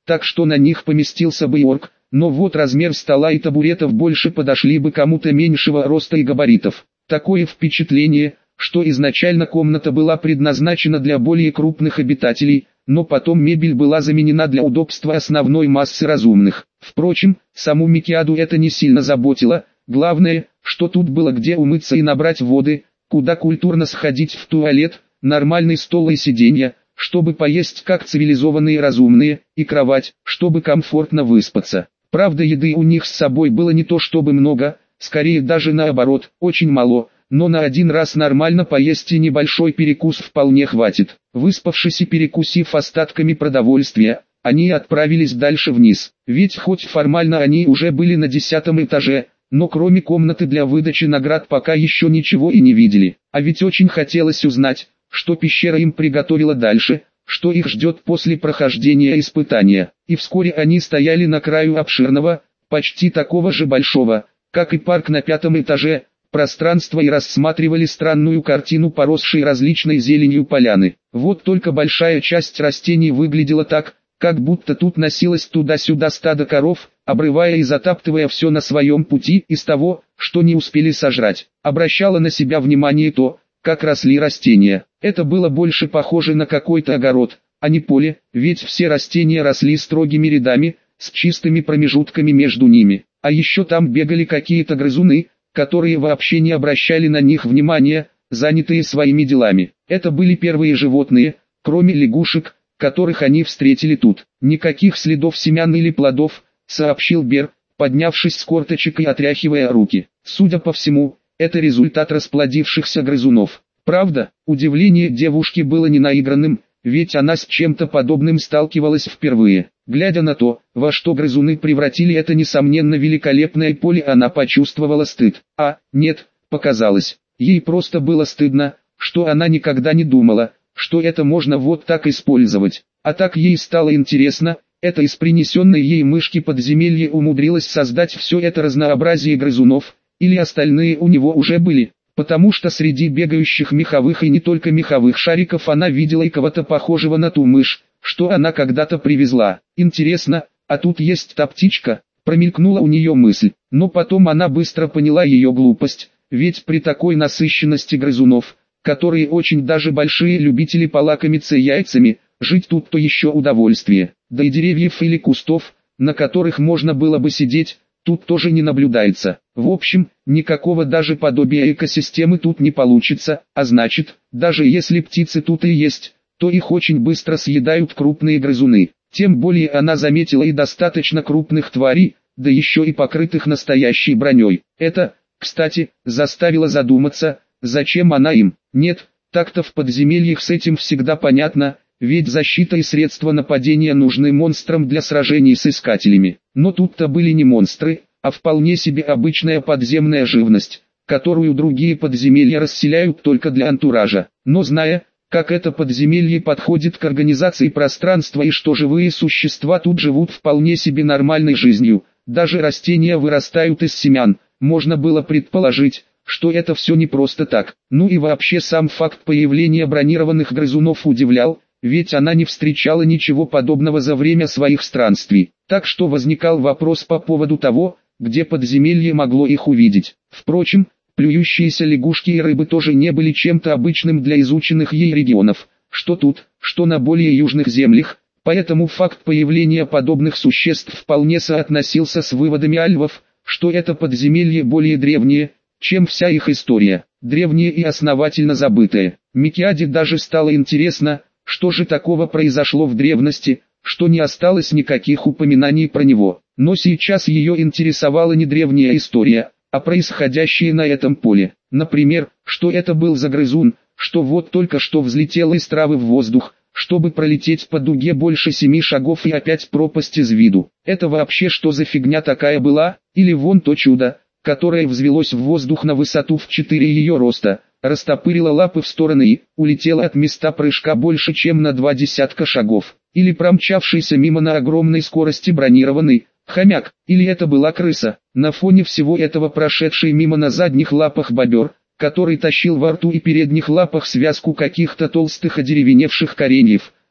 так что на них поместился бы и орк, но вот размер стола и табуретов больше подошли бы кому-то меньшего роста и габаритов. Такое впечатление, что изначально комната была предназначена для более крупных обитателей, но потом мебель была заменена для удобства основной массы разумных. Впрочем, саму Микиаду это не сильно заботило, главное, что тут было где умыться и набрать воды, куда культурно сходить в туалет, нормальный стол и сиденья, чтобы поесть как цивилизованные разумные, и кровать, чтобы комфортно выспаться. Правда, еды у них с собой было не то чтобы много, скорее даже наоборот, очень мало, но на один раз нормально поесть и небольшой перекус вполне хватит. Выспавшись и перекусив остатками продовольствия, они отправились дальше вниз, ведь хоть формально они уже были на десятом этаже, но кроме комнаты для выдачи наград пока еще ничего и не видели. А ведь очень хотелось узнать, что пещера им приготовила дальше, что их ждет после прохождения испытания. И вскоре они стояли на краю обширного, почти такого же большого, как и парк на пятом этаже, пространства и рассматривали странную картину поросшей различной зеленью поляны. Вот только большая часть растений выглядела так, как будто тут носилось туда-сюда стадо коров, обрывая и затаптывая все на своем пути из того, что не успели сожрать. Обращало на себя внимание то, как росли растения. Это было больше похоже на какой-то огород, а не поле, ведь все растения росли строгими рядами, с чистыми промежутками между ними. А еще там бегали какие-то грызуны, которые вообще не обращали на них внимания, занятые своими делами. Это были первые животные, кроме лягушек, которых они встретили тут. Никаких следов семян или плодов, сообщил Бер, поднявшись с корточек и отряхивая руки. Судя по всему, это результат расплодившихся грызунов. Правда, удивление девушки было не наигранным, ведь она с чем-то подобным сталкивалась впервые. Глядя на то, во что грызуны превратили это несомненно великолепное поле, она почувствовала стыд. А, нет, показалось. Ей просто было стыдно, что она никогда не думала, что это можно вот так использовать. А так ей стало интересно, это из принесенной ей мышки подземелья умудрилось создать все это разнообразие грызунов, или остальные у него уже были, потому что среди бегающих меховых и не только меховых шариков она видела и кого-то похожего на ту мышь, что она когда-то привезла. Интересно, а тут есть та птичка? Промелькнула у нее мысль, но потом она быстро поняла ее глупость, ведь при такой насыщенности грызунов, которые очень даже большие любители полакомиться яйцами, жить тут то еще удовольствие, да и деревьев или кустов, на которых можно было бы сидеть, тут тоже не наблюдается. В общем, никакого даже подобия экосистемы тут не получится, а значит, даже если птицы тут и есть, то их очень быстро съедают крупные грызуны. Тем более она заметила и достаточно крупных тварей, да еще и покрытых настоящей броней. Это, кстати, заставило задуматься, зачем она им. Нет, так-то в подземельях с этим всегда понятно, ведь защита и средства нападения нужны монстрам для сражений с искателями. Но тут-то были не монстры, а вполне себе обычная подземная живность, которую другие подземелья расселяют только для антуража. Но зная, как это подземелье подходит к организации пространства и что живые существа тут живут вполне себе нормальной жизнью, даже растения вырастают из семян, можно было предположить, что это все не просто так. Ну и вообще сам факт появления бронированных грызунов удивлял, ведь она не встречала ничего подобного за время своих странствий. Так что возникал вопрос по поводу того, где подземелье могло их увидеть. Впрочем, плюющиеся лягушки и рыбы тоже не были чем-то обычным для изученных ей регионов, что тут, что на более южных землях, поэтому факт появления подобных существ вполне соотносился с выводами альвов, что это подземелье более древнее, чем вся их история, древнее и основательно забытое. Микиаде даже стало интересно, что же такого произошло в древности, что не осталось никаких упоминаний про него. Но сейчас ее интересовала не древняя история, а происходящее на этом поле. Например, что это был за грызун, что вот только что взлетел из травы в воздух, чтобы пролететь по дуге больше семи шагов и опять пропасть из виду. Это вообще что за фигня такая была? Или вон то чудо, которое взвелось в воздух на высоту в четыре ее роста, растопырило лапы в стороны и улетело от места прыжка больше чем на два десятка шагов. Или промчавшийся мимо на огромной скорости бронированный хомяк, или это была крыса, на фоне всего этого прошедший мимо на задних лапах бобер, который тащил во рту и передних лапах связку каких-то толстых одеревеневших кореньев,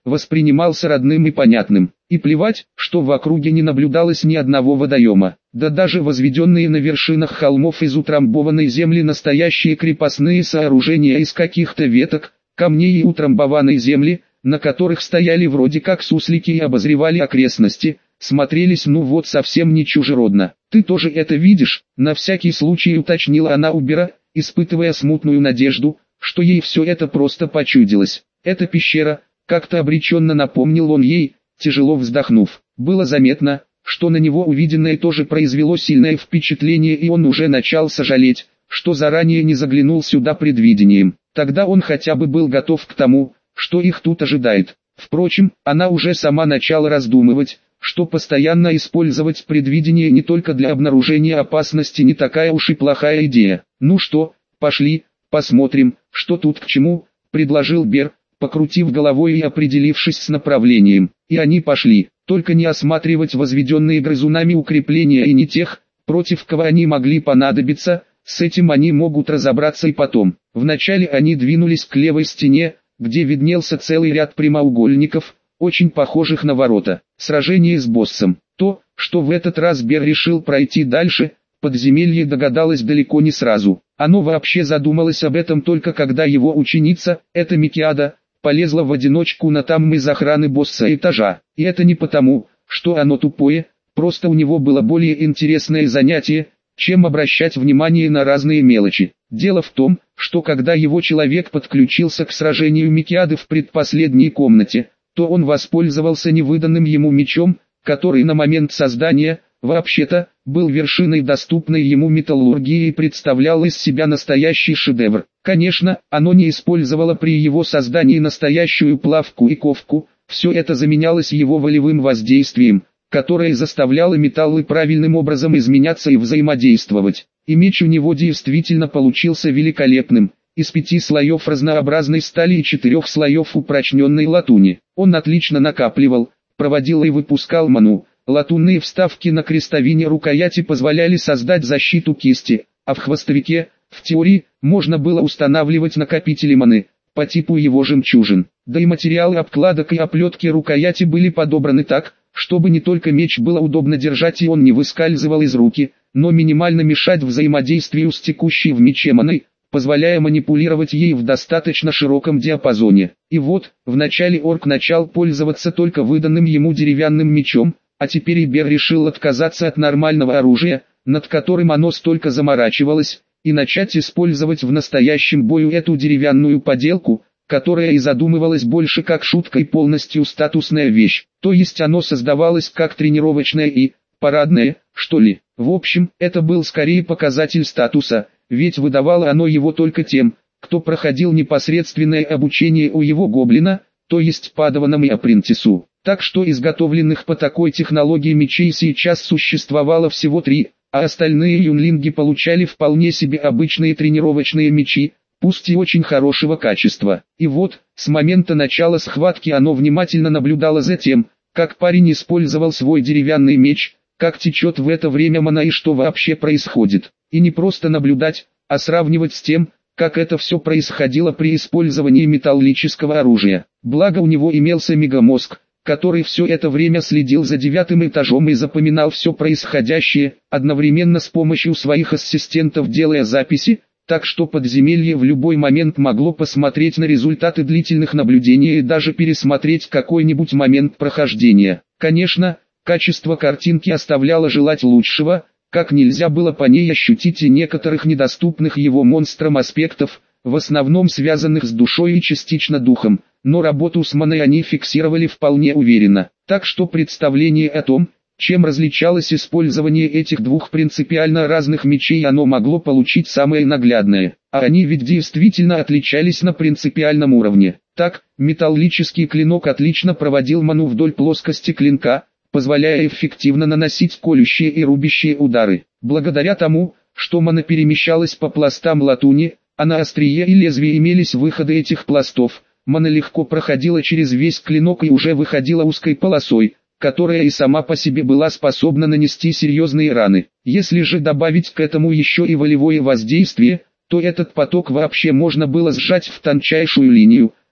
воспринимался родным и понятным. И плевать, что в округе не наблюдалось ни одного водоема. Да даже возведенные на вершинах холмов из утрамбованной земли настоящие крепостные сооружения из каких-то веток, камней и утрамбованной земли, на которых стояли вроде как суслики и обозревали окрестности, смотрелись ну вот совсем не чужеродно. «Ты тоже это видишь?» — на всякий случай уточнила она у Бера, испытывая смутную надежду, что ей все это просто почудилось. «Это пещера», — как-то обреченно напомнил он ей, тяжело вздохнув. Было заметно, что на него увиденное тоже произвело сильное впечатление, и он уже начал сожалеть, что заранее не заглянул сюда предвидением. Тогда он хотя бы был готов к тому, что их тут ожидает. Впрочем, она уже сама начала раздумывать, что постоянно использовать предвидение не только для обнаружения опасности не такая уж и плохая идея. «Ну что, пошли, посмотрим, что тут к чему», — предложил Бер, покрутив головой и определившись с направлением. И они пошли, только не осматривать возведенные грызунами укрепления и не тех, против кого они могли понадобиться, с этим они могут разобраться и потом. Вначале они двинулись к левой стене, где виднелся целый ряд прямоугольников, очень похожих на ворота. Сражение с боссом. То, что в этот раз Бер решил пройти дальше, подземелье догадалось далеко не сразу. Оно вообще задумалось об этом только когда его ученица, эта Микиада, полезла в одиночку на там из охраны босса этажа. И это не потому, что оно тупое, просто у него было более интересное занятие, чем обращать внимание на разные мелочи. Дело в том, что когда его человек подключился к сражению Микиады в предпоследней комнате, то он воспользовался невыданным ему мечом, который на момент создания, вообще-то, был вершиной доступной ему металлургии и представлял из себя настоящий шедевр. Конечно, оно не использовало при его создании настоящую плавку и ковку, все это заменялось его волевым воздействием, которое заставляло металлы правильным образом изменяться и взаимодействовать. И меч у него действительно получился великолепным, из пяти слоев разнообразной стали и четырех слоев упрочненной латуни. Он отлично накапливал, проводил и выпускал ману. Латунные вставки на крестовине рукояти позволяли создать защиту кисти, а в хвостовике, в теории, можно было устанавливать накопители маны, по типу его жемчужин. Да и материалы обкладок и оплетки рукояти были подобраны так, чтобы не только меч было удобно держать и он не выскальзывал из руки, но минимально мешать взаимодействию с текущей в мече маной, позволяя манипулировать ей в достаточно широком диапазоне. И вот, вначале орк начал пользоваться только выданным ему деревянным мечом, а теперь и Бер решил отказаться от нормального оружия, над которым оно столько заморачивалось, и начать использовать в настоящем бою эту деревянную поделку, которая и задумывалась больше как шутка и полностью статусная вещь. То есть оно создавалось как тренировочное и парадное, что ли. В общем, это был скорее показатель статуса, ведь выдавало оно его только тем, кто проходил непосредственное обучение у его гоблина, то есть падаванам и апрентису. Так что изготовленных по такой технологии мечей сейчас существовало всего три, а остальные юнлинги получали вполне себе обычные тренировочные мечи, пусть и очень хорошего качества. И вот, с момента начала схватки оно внимательно наблюдало за тем, как парень использовал свой деревянный меч, как течет в это время мана и что вообще происходит. И не просто наблюдать, а сравнивать с тем, как это все происходило при использовании металлического оружия. Благо у него имелся мегамозг, который все это время следил за девятым этажом и запоминал все происходящее, одновременно с помощью своих ассистентов делая записи, так что подземелье в любой момент могло посмотреть на результаты длительных наблюдений и даже пересмотреть какой-нибудь момент прохождения. Конечно, качество картинки оставляло желать лучшего, как нельзя было по ней ощутить и некоторых недоступных его монстрам аспектов, в основном связанных с душой и частично духом, но работу с маной они фиксировали вполне уверенно. Так что представление о том, чем различалось использование этих двух принципиально разных мечей, оно могло получить самое наглядное. А они ведь действительно отличались на принципиальном уровне. Так, металлический клинок отлично проводил ману вдоль плоскости клинка, позволяя эффективно наносить колющие и рубящие удары. Благодаря тому, что мана перемещалась по пластам латуни, а на острие и лезвие имелись выходы этих пластов, мана легко проходила через весь клинок и уже выходила узкой полосой, которая и сама по себе была способна нанести серьезные раны. Если же добавить к этому еще и волевое воздействие, то этот поток вообще можно было сжать в тончайшую линию,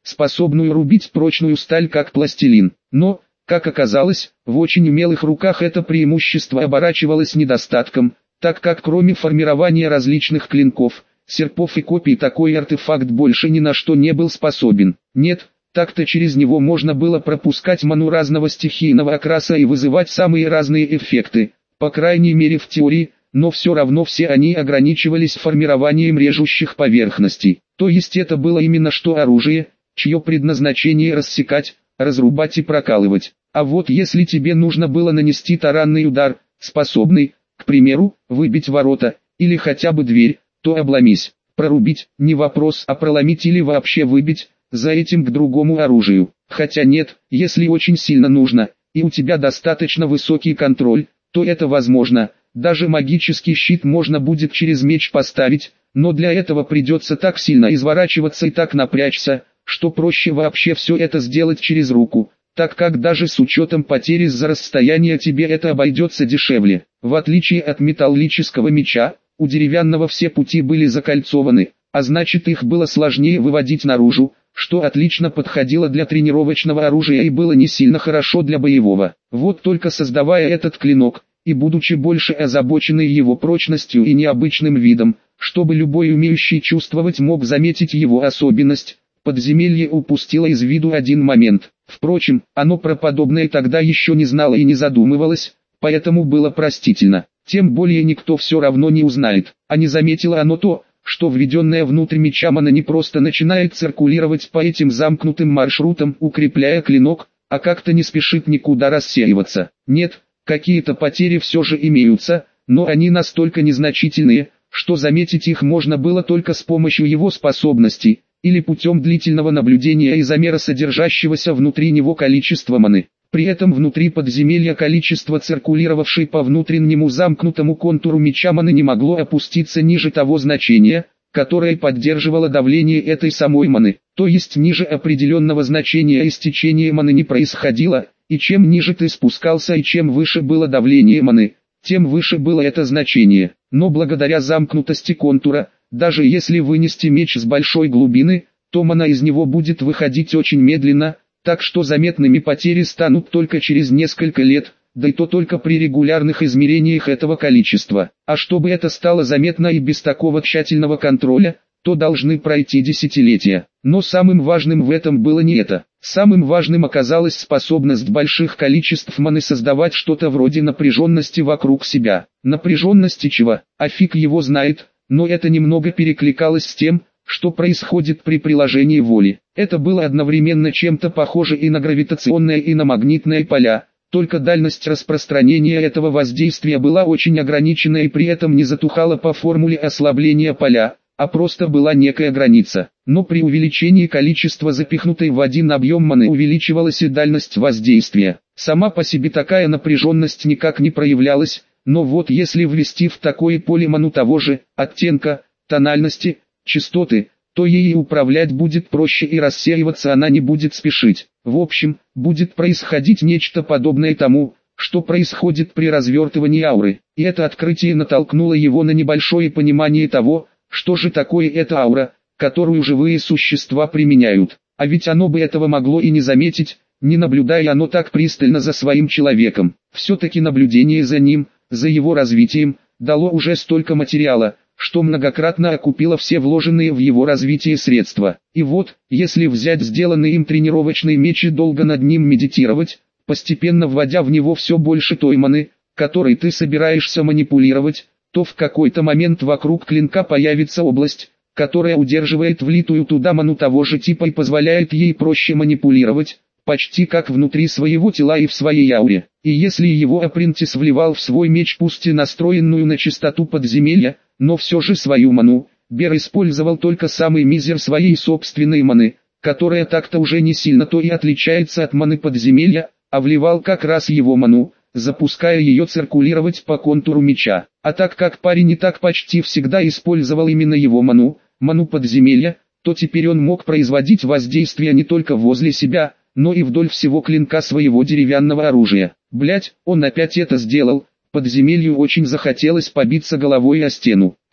способную рубить прочную сталь как пластилин. Но, как оказалось, в очень умелых руках это преимущество оборачивалось недостатком, так как кроме формирования различных клинков, серпов и копий такой артефакт больше ни на что не был способен. Нет, так-то через него можно было пропускать ману разного стихийного окраса и вызывать самые разные эффекты, по крайней мере в теории, но все равно все они ограничивались формированием режущих поверхностей. То есть это было именно что оружие, чье предназначение рассекать, разрубать и прокалывать. А вот если тебе нужно было нанести таранный удар, способный, к примеру, выбить ворота, или хотя бы дверь, то обломись. Прорубить, не вопрос, а проломить или вообще выбить, за этим к другому оружию. Хотя нет, если очень сильно нужно, и у тебя достаточно высокий контроль, то это возможно. Даже магический щит можно будет через меч поставить, но для этого придется так сильно изворачиваться и так напрячься, что проще вообще все это сделать через руку, так как даже с учетом потери из-за расстояния тебе это обойдется дешевле. В отличие от металлического меча, у деревянного все пути были закольцованы, а значит их было сложнее выводить наружу, что отлично подходило для тренировочного оружия и было не сильно хорошо для боевого. Вот только создавая этот клинок, и будучи больше озабоченной его прочностью и необычным видом, чтобы любой умеющий чувствовать мог заметить его особенность, подземелье упустило из виду один момент. Впрочем, оно про подобное тогда еще не знало и не задумывалось, поэтому было простительно. Тем более никто все равно не узнает, а не заметило оно то, что введенная внутрь меча мана не просто начинает циркулировать по этим замкнутым маршрутам, укрепляя клинок, а как-то не спешит никуда рассеиваться. Нет, какие-то потери все же имеются, но они настолько незначительные, что заметить их можно было только с помощью его способностей, или путем длительного наблюдения и замера содержащегося внутри него количества маны. При этом внутри подземелья количество циркулировавшей по внутреннему замкнутому контуру меча маны не могло опуститься ниже того значения, которое поддерживало давление этой самой маны, то есть ниже определенного значения истечения маны не происходило, и чем ниже ты спускался и чем выше было давление маны, тем выше было это значение. Но благодаря замкнутости контура, даже если вынести меч с большой глубины, то мана из него будет выходить очень медленно, так что заметными потери станут только через несколько лет, да и то только при регулярных измерениях этого количества. А чтобы это стало заметно и без такого тщательного контроля, то должны пройти десятилетия. Но самым важным в этом было не это. Самым важным оказалась способность больших количеств маны создавать что-то вроде напряженности вокруг себя. Напряженности чего? А фиг его знает, но это немного перекликалось с тем, что происходит при приложении воли. Это было одновременно чем-то похоже и на гравитационное, и на магнитные поля, только дальность распространения этого воздействия была очень ограничена и при этом не затухала по формуле ослабления поля, а просто была некая граница. Но при увеличении количества запихнутой в один объем маны увеличивалась и дальность воздействия. Сама по себе такая напряженность никак не проявлялась, но вот если ввести в такое поле ману того же оттенка, тональности, частоты, то ей управлять будет проще и рассеиваться она не будет спешить. В общем, будет происходить нечто подобное тому, что происходит при развертывании ауры. И это открытие натолкнуло его на небольшое понимание того, что же такое эта аура, которую живые существа применяют. А ведь оно бы этого могло и не заметить, не наблюдая оно так пристально за своим человеком. Все-таки наблюдение за ним, за его развитием, дало уже столько материала, что многократно окупило все вложенные в его развитие средства. И вот, если взять сделанный им тренировочный меч и долго над ним медитировать, постепенно вводя в него все больше той маны, которой ты собираешься манипулировать, то в какой-то момент вокруг клинка появится область, которая удерживает влитую туда ману того же типа и позволяет ей проще манипулировать, почти как внутри своего тела и в своей ауре. И если его апрентис вливал в свой меч пусть и настроенную на чистоту подземелья, но все же свою ману, Бер использовал только самый мизер своей собственной маны, которая так-то уже не сильно то и отличается от маны подземелья, а вливал как раз его ману, запуская ее циркулировать по контуру меча. А так как парень и так почти всегда использовал именно его ману, ману подземелья, то теперь он мог производить воздействие не только возле себя, но и вдоль всего клинка своего деревянного оружия. Блять, он опять это сделал. Подземелью очень захотелось побиться головой о стену.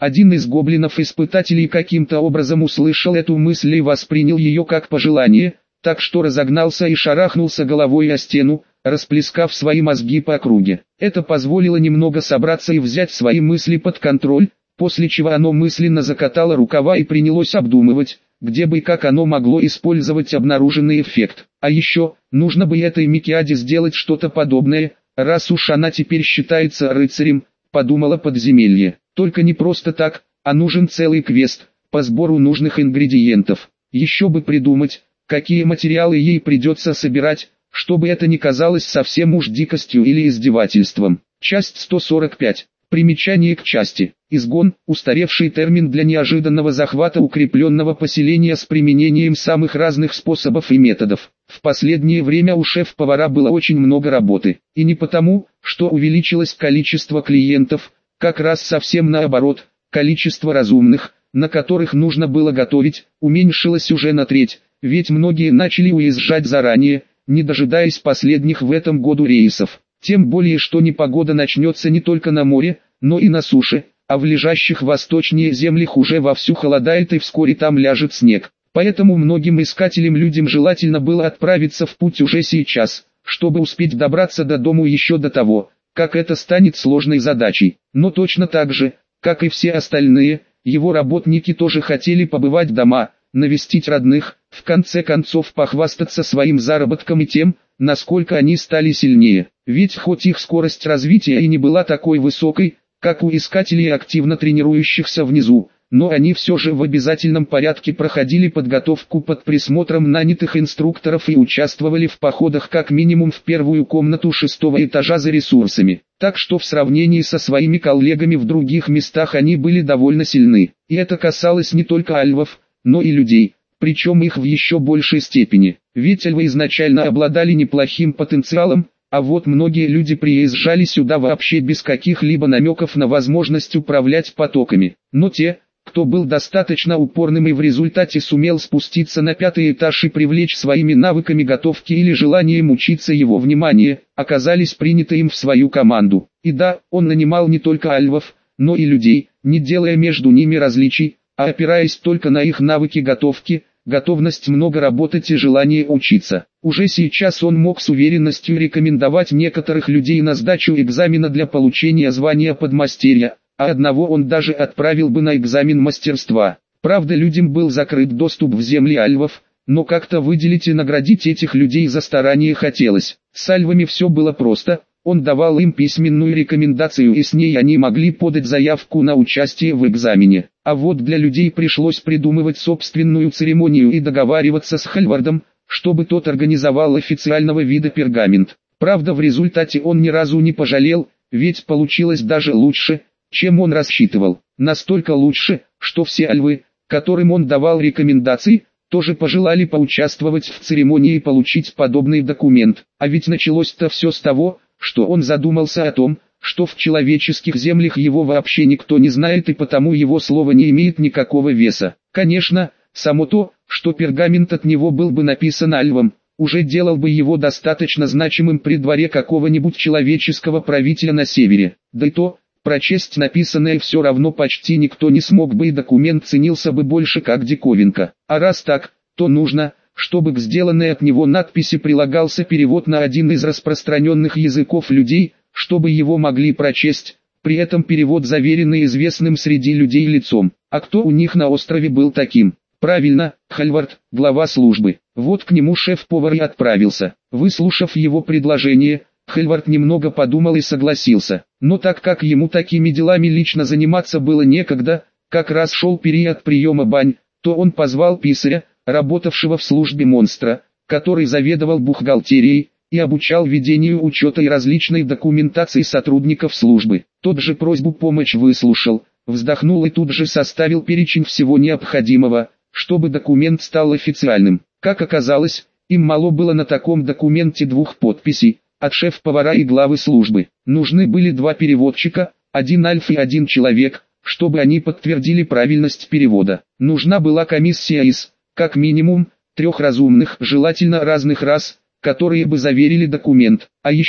Один из гоблинов-испытателей каким-то образом услышал эту мысль и воспринял ее как пожелание, так что разогнался и шарахнулся головой о стену, расплескав свои мозги по округе. Это позволило немного собраться и взять свои мысли под контроль, после чего оно мысленно закатало рукава и принялось обдумывать, где бы и как оно могло использовать обнаруженный эффект. А еще, нужно бы этой Микиаде сделать что-то подобное, раз уж она теперь считается рыцарем, подумала подземелье. Только не просто так, а нужен целый квест, по сбору нужных ингредиентов. Еще бы придумать, какие материалы ей придется собирать, чтобы это не казалось совсем уж дикостью или издевательством. Часть сто сорок пять. Примечание к части. Изгон – устаревший термин для неожиданного захвата укрепленного поселения с применением самых разных способов и методов. В последнее время у шеф-повара было очень много работы. И не потому, что увеличилось количество клиентов, как раз совсем наоборот, количество разумных, на которых нужно было готовить, уменьшилось уже на треть, ведь многие начали уезжать заранее, не дожидаясь последних в этом году рейсов. Тем более, что непогода начнется не только на море, но и на суше, а в лежащих восточнее землях уже вовсю холодает и вскоре там ляжет снег. Поэтому многим искателям людям желательно было отправиться в путь уже сейчас, чтобы успеть добраться до дому еще до того, как это станет сложной задачей. Но точно так же, как и все остальные, его работники тоже хотели побывать дома, навестить родных, в конце концов похвастаться своим заработком и тем, насколько они стали сильнее. Ведь хоть их скорость развития и не была такой высокой, как у искателей активно тренирующихся внизу, но они все же в обязательном порядке проходили подготовку под присмотром нанятых инструкторов и участвовали в походах как минимум в первую комнату шестого этажа за ресурсами. Так что в сравнении со своими коллегами в других местах они были довольно сильны. И это касалось не только альвов, но и людей, причем их в еще большей степени. Ведь альвы изначально обладали неплохим потенциалом, а вот многие люди приезжали сюда вообще без каких-либо намеков на возможность управлять потоками. Но те, кто был достаточно упорным и в результате сумел спуститься на пятый этаж и привлечь своими навыками готовки или желанием учиться его внимание, оказались приняты им в свою команду. И да, он нанимал не только альвов, но и людей, не делая между ними различий, а опираясь только на их навыки готовки, готовность много работать и желание учиться. Уже сейчас он мог с уверенностью рекомендовать некоторых людей на сдачу экзамена для получения звания подмастерья, а одного он даже отправил бы на экзамен мастерства. Правда, людям был закрыт доступ в земли альвов, но как-то выделить и наградить этих людей за старание хотелось. С альвами все было просто. Он давал им письменную рекомендацию, и с ней они могли подать заявку на участие в экзамене. А вот для людей пришлось придумывать собственную церемонию и договариваться с Хальвардом, чтобы тот организовал официального вида пергамент. Правда, в результате он ни разу не пожалел, ведь получилось даже лучше, чем он рассчитывал. Настолько лучше, что все альвы, которым он давал рекомендации, тоже пожелали поучаствовать в церемонии и получить подобный документ. А ведь началось-то все с того, что он задумался о том, что в человеческих землях его вообще никто не знает и потому его слово не имеет никакого веса. Конечно, само то, что пергамент от него был бы написан альвом, уже делал бы его достаточно значимым при дворе какого-нибудь человеческого правителя на севере. Да и то, прочесть написанное все равно почти никто не смог бы, и документ ценился бы больше как диковинка. А раз так, то нужно, чтобы к сделанной от него надписи прилагался перевод на один из распространенных языков людей, чтобы его могли прочесть, при этом перевод заверенный известным среди людей лицом. А кто у них на острове был таким? Правильно, Хальвард, глава службы. Вот к нему шеф-повар и отправился. Выслушав его предложение, Хальвард немного подумал и согласился. Но так как ему такими делами лично заниматься было некогда, как раз шел период приема бань, то он позвал писаря, работавшего в службе монстра, который заведовал бухгалтерией, и обучал ведению учета и различной документации сотрудников службы. Тот же просьбу помочь выслушал, вздохнул и тут же составил перечень всего необходимого, чтобы документ стал официальным. Как оказалось, им мало было на таком документе двух подписей, от шеф-повара и главы службы. Нужны были два переводчика, один альф и один человек, чтобы они подтвердили правильность перевода. Нужна была комиссия из, как минимум, трех разумных, желательно разных рас, которые бы заверили документ. А еще,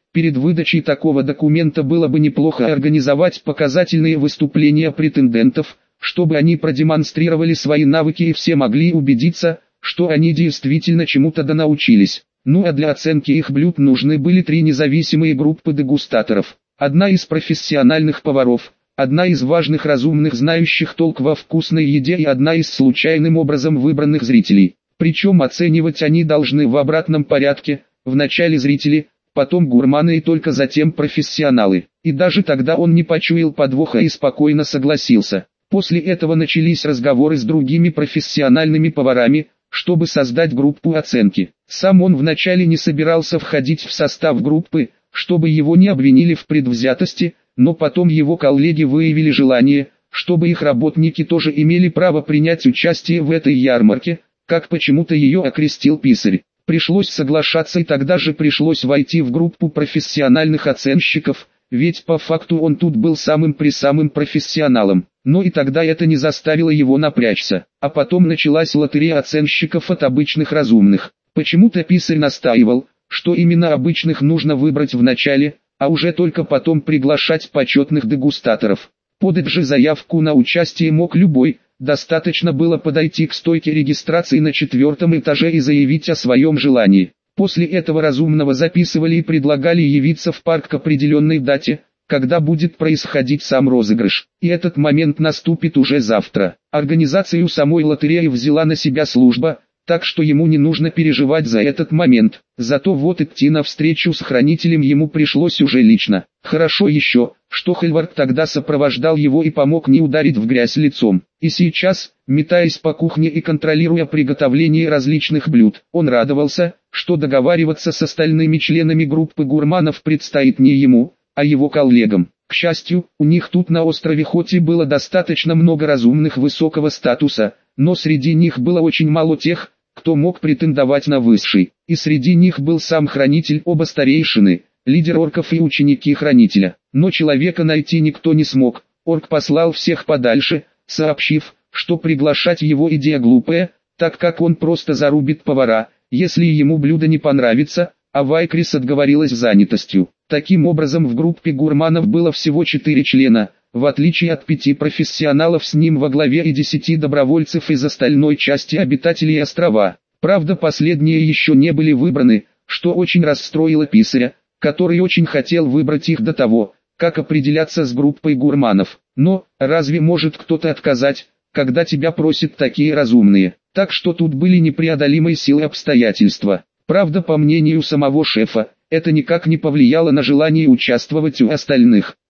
Перед выдачей такого документа было бы неплохо организовать показательные выступления претендентов, чтобы они продемонстрировали свои навыки и все могли убедиться, что они действительно чему-то донаучились. Ну а для оценки их блюд нужны были три независимые группы дегустаторов. Одна из профессиональных поваров, одна из важных разумных знающих толк во вкусной еде и одна из случайным образом выбранных зрителей. Причем оценивать они должны в обратном порядке, вначале зрители, потом гурманы и только затем профессионалы. И даже тогда он не почуял подвоха и спокойно согласился. После этого начались разговоры с другими профессиональными поварами, чтобы создать группу оценки. Сам он вначале не собирался входить в состав группы, чтобы его не обвинили в предвзятости, но потом его коллеги выявили желание, чтобы их работники тоже имели право принять участие в этой ярмарке, как почему-то ее окрестил писарь. Пришлось соглашаться и тогда же пришлось войти в группу профессиональных оценщиков, ведь по факту он тут был самым-пресамым профессионалом. Но и тогда это не заставило его напрячься. А потом началась лотерея оценщиков от обычных разумных. Почему-то писарь настаивал, что именно обычных нужно выбрать в начале, а уже только потом приглашать почетных дегустаторов. Подать же заявку на участие мог любой, достаточно было подойти к стойке регистрации на четвертом этаже и заявить о своем желании. После этого разумного записывали и предлагали явиться в парк к определенной дате, когда будет происходить сам розыгрыш. И этот момент наступит уже завтра. Организацию самой лотереи взяла на себя служба, так что ему не нужно переживать за этот момент. Зато вот идти на встречу с хранителем ему пришлось уже лично. Хорошо еще, что Хельвард тогда сопровождал его и помог не ударить в грязь лицом. И сейчас, метаясь по кухне и контролируя приготовление различных блюд, он радовался, что договариваться с остальными членами группы гурманов предстоит не ему, а его коллегам. К счастью, у них тут на острове хоть и было достаточно много разумных высокого статуса, но среди них было очень мало тех, кто мог претендовать на высший. И среди них был сам хранитель, оба старейшины, лидер орков и ученики хранителя. Но человека найти никто не смог. Орк послал всех подальше, сообщив, что приглашать его идея глупая, так как он просто зарубит повара, если ему блюдо не понравится, а Вайкрис отговорилась занятостью. Таким образом в группе гурманов было всего четыре члена, в отличие от пяти профессионалов с ним во главе и десяти добровольцев из остальной части обитателей острова. Правда, последние еще не были выбраны, что очень расстроило писаря, который очень хотел выбрать их до того, как определяться с группой гурманов. Но, разве может кто-то отказать, когда тебя просят такие разумные? Так что тут были непреодолимые силы обстоятельства. Правда, по мнению самого шефа, это никак не повлияло на желание участвовать у остальных.